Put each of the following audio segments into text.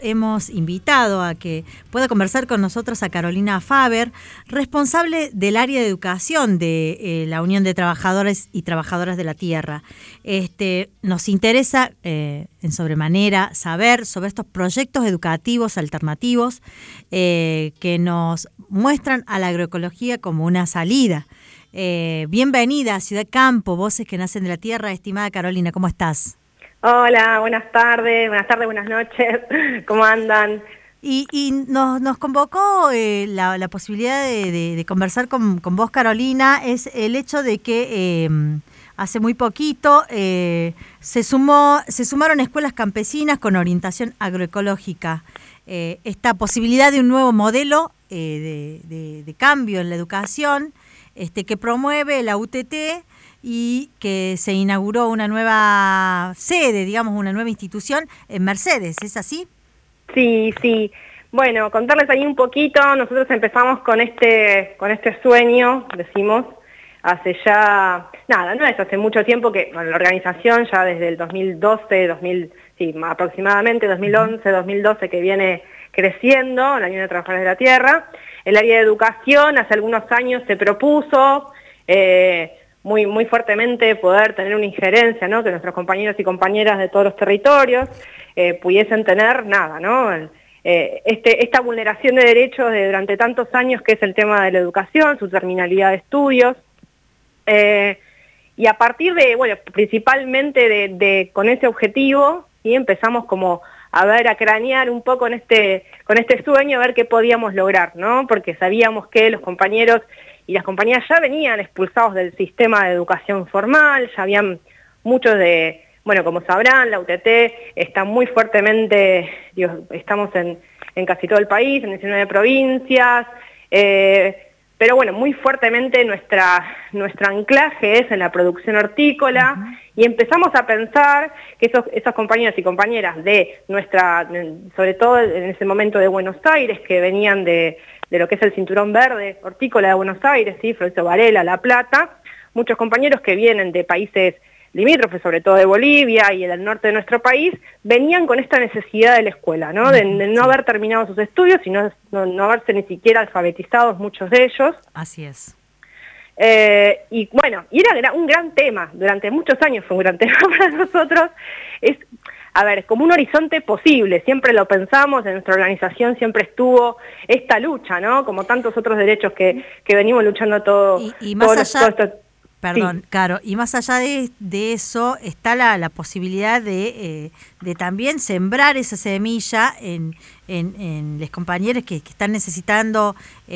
hemos invitado a que pueda conversar con nosotros a Carolina Faber, responsable del área de educación de la Unión de Trabajadores y Trabajadoras de la Tierra. Nos interesa en sobremanera saber sobre estos proyectos educativos alternativos que nos muestran a la agroecología como una salida. Bienvenida a Ciudad Campo, Voces que Nacen de la Tierra, estimada Carolina, ¿cómo estás? Hola, buenas tardes, buenas noches, ¿cómo andan? Y nos convocó la posibilidad de conversar con vos, Carolina, es el hecho de que hace muy poquito se sumaron escuelas campesinas con orientación agroecológica. Esta posibilidad de un nuevo modelo de cambio en la educación que promueve la UTT y que se inauguró una nueva sede, digamos, una nueva institución en Mercedes, ¿es así? Sí. Bueno, contarles ahí un poquito, nosotros empezamos con este sueño, decimos, hace ya, no es hace mucho tiempo que, bueno, la organización ya desde el 2012, aproximadamente 2011, 2012 que viene creciendo, la Unión de Trabajadores de la Tierra. El área de educación hace algunos años se propuso, muy fuertemente poder tener una injerencia, ¿no? Que nuestros compañeros y compañeras de todos los territorios pudiesen tener esta vulneración de derechos durante tantos años que es el tema de la educación, su terminalidad de estudios, y a partir de, bueno, principalmente con ese objetivo, ¿sí? Empezamos como a cranear un poco con este sueño, a ver qué podíamos lograr, ¿no? Porque sabíamos que los compañeros y las compañías ya venían expulsados del sistema de educación formal, ya habían muchos bueno, como sabrán, la UTT está muy fuertemente, estamos en casi todo el país, en 19 provincias, pero bueno, muy fuertemente nuestro anclaje es en la producción hortícola, y empezamos a pensar que esos compañeros y compañeras sobre todo en ese momento de Buenos Aires, que venían de lo que es el cinturón verde hortícola de Buenos Aires, ¿sí? Florencio Varela, La Plata, muchos compañeros que vienen de países limítrofes, sobre todo de Bolivia y del norte de nuestro país, venían con esta necesidad de la escuela, ¿no? De no haber terminado sus estudios y no haberse ni siquiera alfabetizados muchos de ellos. Así es. Y bueno, y era un gran tema, durante muchos años fue un gran tema para nosotros, es como un horizonte posible, siempre lo pensamos, en nuestra organización siempre estuvo esta lucha, ¿no? Como tantos otros derechos que venimos luchando todos. Y más allá, perdón, Caro, y más allá de eso está la posibilidad de también sembrar esa semilla en los compañeros que están necesitando,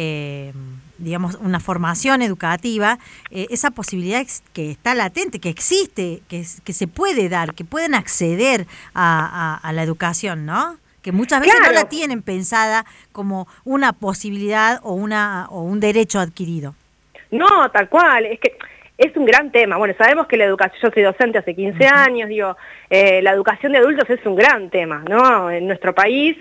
digamos, una formación educativa, esa posibilidad que está latente, que existe, que se puede dar, que pueden acceder a la educación, ¿no? Que muchas veces no la tienen pensada como una posibilidad o un derecho adquirido. No, tal cual, es que es un gran tema. Bueno, sabemos que la educación, yo soy docente hace 15 años, la educación de adultos es un gran tema, ¿no? En nuestro país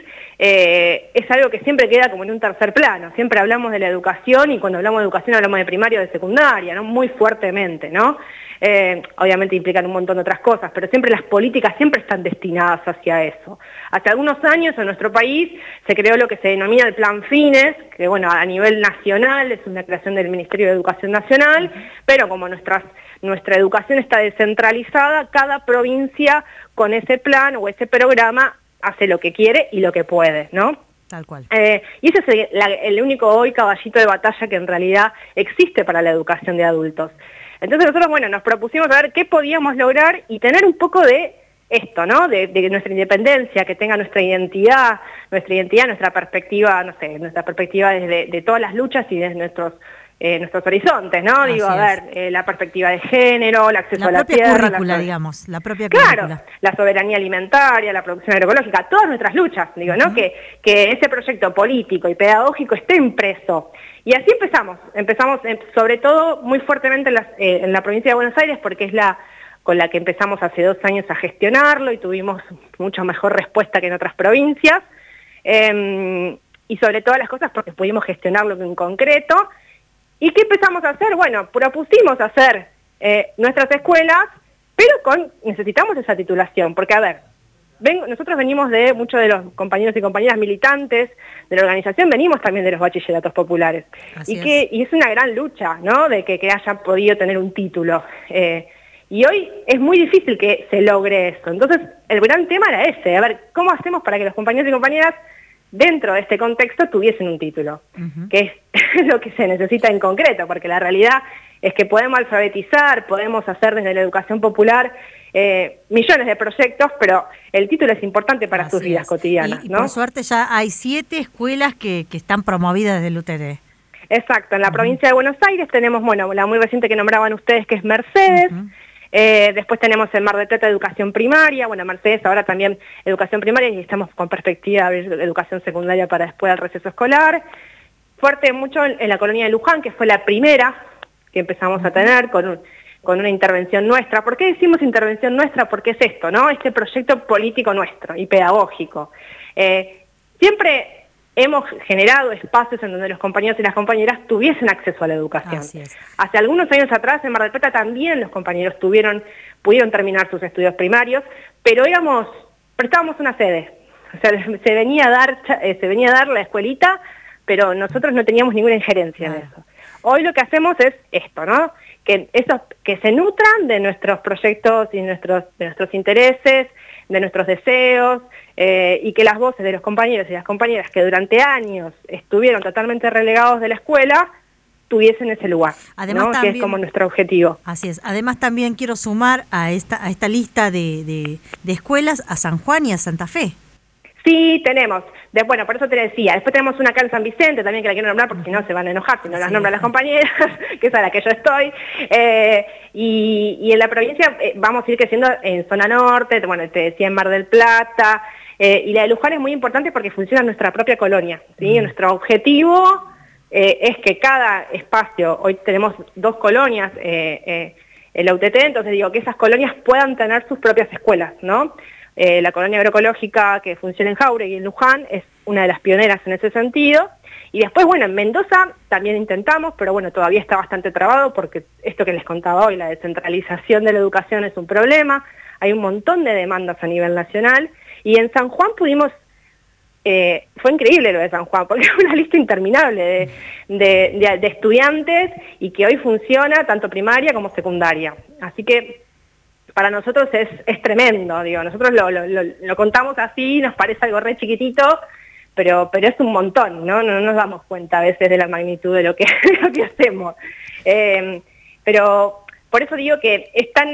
es algo que siempre queda como en un tercer plano. Siempre hablamos de la educación y cuando hablamos de educación hablamos de primaria o de secundaria, ¿no? Muy fuertemente, ¿no? Obviamente implican un montón de otras cosas, pero siempre las políticas siempre están destinadas hacia eso. Hace algunos años en nuestro país se creó lo que se denomina el Plan Fines, que bueno, a nivel nacional es una creación del Ministerio de Educación Nacional, pero como nuestra educación está descentralizada, cada provincia con ese plan o ese programa hace lo que quiere y lo que puede, ¿no? Tal cual. Y ese es el único hoy caballito de batalla que en realidad existe para la educación de adultos. Entonces nosotros, bueno, nos propusimos a ver qué podíamos lograr y tener un poco de esto, ¿no? De nuestra independencia, que tenga nuestra identidad, nuestra perspectiva, no sé, nuestra perspectiva de todas las luchas y de nuestros horizontes, ¿no? Así Digo, la perspectiva de género, el acceso a la tierra. La propia currícula, la propia currícula. Claro, la soberanía alimentaria, la producción agroecológica, todas nuestras luchas, digo, ¿no? Que ese proyecto político y pedagógico esté impreso. Y así empezamos sobre todo muy fuertemente en la provincia de Buenos Aires, porque es con la que empezamos hace 2 años a gestionarlo y tuvimos mucho mejor respuesta que en otras provincias. Y sobre todas las cosas porque pudimos gestionarlo en concreto. ¿Y qué empezamos a hacer? Bueno, propusimos hacer nuestras escuelas, pero necesitamos esa titulación, porque a ver, nosotros venimos de muchos de los compañeros y compañeras militantes de la organización, venimos también de los bachilleratos populares. Y es una gran lucha, ¿no? De que hayan podido tener un título. Y hoy es muy difícil que se logre eso. Entonces, el gran tema era ese, a ver, ¿cómo hacemos para que los compañeros y compañeras dentro de este contexto tuviesen un título? Que es lo que se necesita en concreto, porque la realidad es que podemos alfabetizar, podemos hacer desde la educación popular millones de proyectos, pero el título es importante para sus vidas cotidianas, ¿no? Por suerte ya hay 7 escuelas que están promovidas desde el UTT. Exacto, en la provincia de Buenos Aires tenemos, bueno, la muy reciente que nombraban ustedes, que es Mercedes. Después tenemos en Mar del Plata educación primaria, bueno, Mercedes ahora también educación primaria, y estamos con perspectiva de abrir educación secundaria para después del receso escolar. Fuerte mucho en la colonia de Luján, que fue la primera que empezamos a tener con una intervención nuestra. ¿Por qué decimos intervención nuestra? Porque es esto, ¿no? Este proyecto político nuestro y pedagógico. Siempre hemos generado espacios en donde los compañeros y las compañeras tuviesen acceso a la educación. Hace algunos años atrás en Mar del Plata también los compañeros pudieron terminar sus estudios primarios, pero prestábamos una sede. O sea, se venía a dar la escuelita, pero nosotros no teníamos ninguna injerencia en eso. Hoy lo que hacemos es esto, ¿no? Que se nutran de nuestros proyectos y de nuestros intereses, de nuestros deseos, y que las voces de los compañeros y las compañeras que durante años estuvieron totalmente relegados de la escuela tuviesen ese lugar, además, ¿no? También, que es como nuestro objetivo. Así es. Además también quiero sumar a esta lista de escuelas a San Juan y a Santa Fe. Sí, tenemos. Bueno, por eso te decía. Después tenemos una acá en San Vicente, también que la quiero nombrar porque si no se van a enojar, si no las nombran las compañeras, que es a la que yo estoy. Y en la provincia vamos a ir creciendo en zona norte, bueno, te decía en Mar del Plata, y la de Luján es muy importante porque funciona en nuestra propia colonia, ¿sí? Nuestro objetivo es que cada espacio, hoy tenemos 2 colonias en la UTT, entonces digo que esas colonias puedan tener sus propias escuelas, ¿no? La colonia agroecológica que funciona en Jauregui y en Luján es una de las pioneras en ese sentido. Y después, bueno, en Mendoza también intentamos, pero bueno, todavía está bastante trabado porque esto que les contaba hoy, la descentralización de la educación es un problema, hay un montón de demandas a nivel nacional. Y en San Juan fue increíble lo de San Juan, porque es una lista interminable de estudiantes y que hoy funciona tanto primaria como secundaria. Así que para nosotros es tremendo, digo, nosotros lo contamos así, nos parece algo re chiquitito, pero es un montón, ¿no? No nos damos cuenta a veces de la magnitud de lo que hacemos. Pero por eso digo que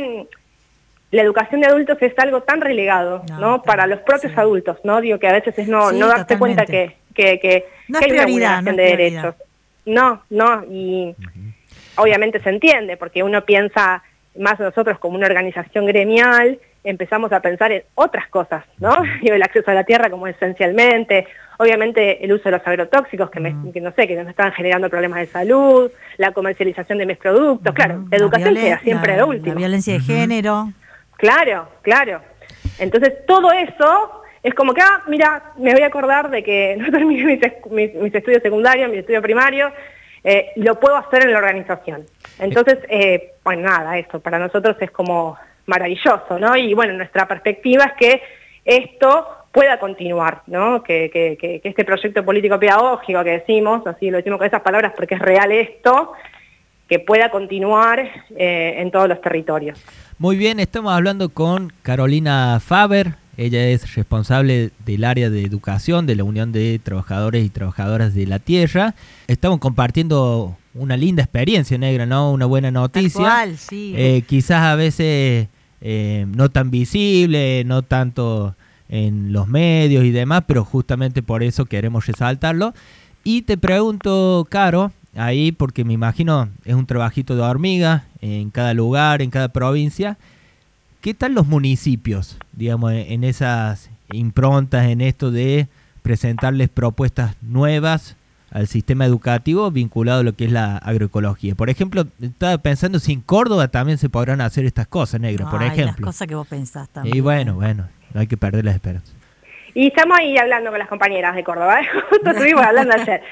la educación de adultos es algo tan relegado, ¿no? Para los propios adultos, ¿no? Digo que a veces es no darte cuenta que hay una vulneración de derechos. No, y obviamente se entiende, porque uno piensa más nosotros como una organización gremial, empezamos a pensar en otras cosas, ¿no? Digo, el acceso a la tierra como esencialmente, obviamente el uso de los agrotóxicos que nos están generando problemas de salud, la comercialización de mis productos, claro, la educación queda siempre de último. La violencia de género. Claro. Entonces todo eso es como que, mira, me voy a acordar de que no terminé mis estudios secundarios, mi estudio primario, lo puedo hacer en la organización. Entonces, bueno, nada, esto para nosotros es como maravilloso, ¿no? Y bueno, nuestra perspectiva es que esto pueda continuar, ¿no? Que este proyecto político pedagógico que decimos, así lo decimos con esas palabras porque es real esto, que pueda continuar en todos los territorios. Muy bien, estamos hablando con Carolina Faber. Ella es responsable del área de educación de la Unión de Trabajadores y Trabajadoras de la Tierra. Estamos compartiendo una linda experiencia, Negra, ¿no? Una buena noticia. Tal cual, sí. Quizás a veces no tan visible, no tanto en los medios y demás, pero justamente por eso queremos resaltarlo. Y te pregunto, Caro, ahí, porque me imagino es un trabajito de hormiga en cada lugar, en cada provincia. ¿Qué tal los municipios, digamos, en esas improntas, en esto de presentarles propuestas nuevas al sistema educativo vinculado a lo que es la agroecología? Por ejemplo, estaba pensando si en Córdoba también se podrán hacer estas cosas, Negra, por ejemplo. Las cosas que vos pensás también. Y bueno, no hay que perder las esperanzas. Y estamos ahí hablando con las compañeras de Córdoba, justo estuvimos hablando ayer.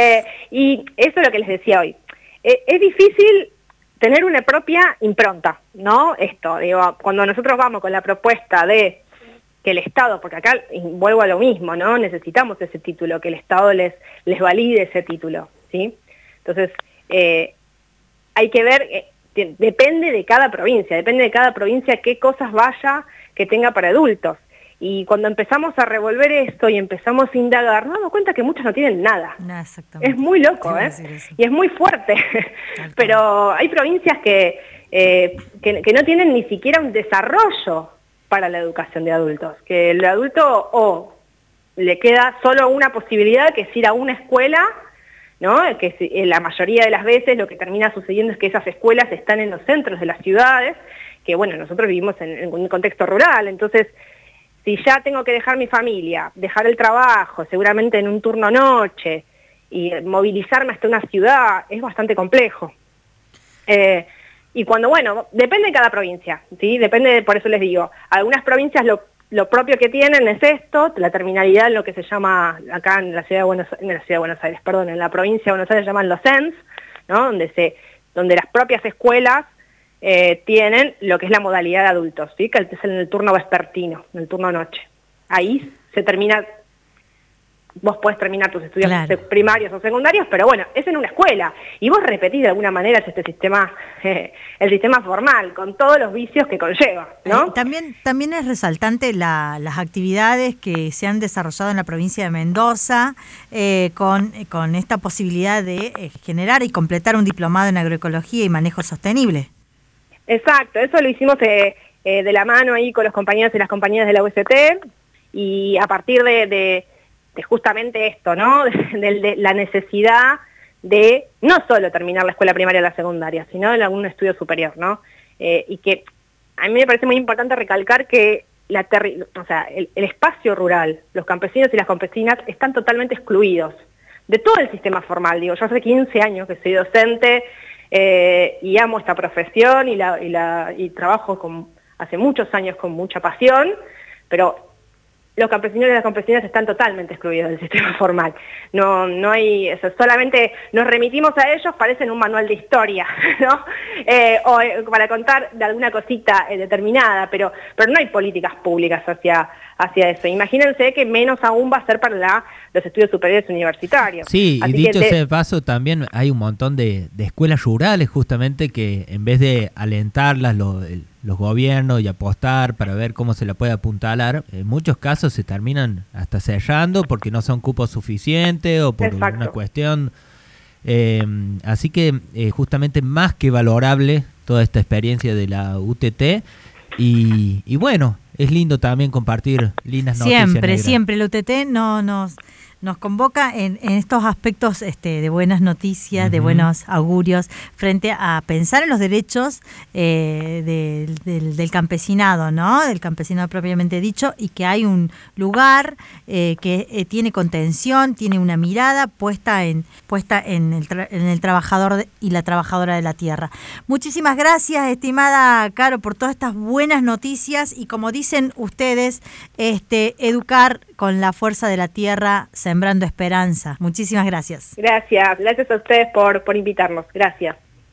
Y eso es lo que les decía hoy. Es difícil tener una propia impronta, ¿no? Esto, digo, cuando nosotros vamos con la propuesta de que el Estado, porque acá vuelvo a lo mismo, ¿no? Necesitamos ese título, que el Estado les valide ese título, ¿sí? Entonces, hay que ver, depende de cada provincia qué cosas vaya que tenga para adultos. Y cuando empezamos a revolver esto y empezamos a indagar, nos damos cuenta que muchos no tienen nada. No, exactamente. Es muy loco, y es muy fuerte. Pero hay provincias que no tienen ni siquiera un desarrollo para la educación de adultos, que el adulto o le queda solo una posibilidad, que es ir a una escuela, ¿no? Que la mayoría de las veces lo que termina sucediendo es que esas escuelas están en los centros de las ciudades, que bueno, nosotros vivimos en un contexto rural, entonces si ya tengo que dejar mi familia, dejar el trabajo, seguramente en un turno noche, y movilizarme hasta una ciudad, es bastante complejo. Y cuando, bueno, depende de cada provincia, ¿sí? Depende, por eso les digo, algunas provincias lo propio que tienen es esto, la terminalidad en lo que se llama, acá en la ciudad de Buenos Aires, en la provincia de Buenos Aires se llaman los CENS, ¿no? Donde las propias escuelas tienen lo que es la modalidad de adultos, ¿sí? Que es en el turno vespertino, en el turno noche. Ahí se termina, vos podés terminar tus estudios primarios o secundarios, pero bueno, es en una escuela, y vos repetís de alguna manera este sistema, el sistema formal, con todos los vicios que conlleva, ¿no? También es resaltante las actividades que se han desarrollado en la provincia de Mendoza, con esta posibilidad de generar y completar un diplomado en agroecología y manejo sostenible. Exacto, eso lo hicimos de la mano ahí con los compañeros y las compañeras de la UST, y a partir de justamente esto, ¿no? De la necesidad de no solo terminar la escuela primaria o la secundaria, sino en algún estudio superior, ¿no? Y que a mí me parece muy importante recalcar que el espacio rural, los campesinos y las campesinas están totalmente excluidos de todo el sistema formal. Digo, yo hace 15 años que soy docente y amo esta profesión y trabajo hace muchos años con mucha pasión, pero los campesinos y las campesinas están totalmente excluidos del sistema formal. No hay, solamente nos remitimos a ellos, parecen un manual de historia, ¿no? O para contar de alguna cosita determinada, pero no hay políticas públicas hacia eso. Imagínense que menos aún va a ser para los estudios superiores universitarios. Sí, así y dicho sea de paso, también hay un montón de escuelas rurales justamente que en vez de alentarlas los gobiernos y apostar para ver cómo se la puede apuntalar, en muchos casos se terminan hasta cerrando porque no son cupos suficientes o por una cuestión. Así que justamente más que valorable toda esta experiencia de la UTT y bueno, es lindo también compartir lindas noticias. Siempre la UTT nos convoca en estos aspectos de buenas noticias, de buenos augurios, frente a pensar en los derechos del campesinado, ¿no? Del campesinado propiamente dicho, y que hay un lugar que tiene contención, tiene una mirada puesta en el trabajador y la trabajadora de la tierra. Muchísimas gracias, estimada Caro, por todas estas buenas noticias y, como dicen ustedes, educar con la fuerza de la tierra, sembrando esperanza. Muchísimas gracias. Gracias a ustedes por invitarnos. Gracias.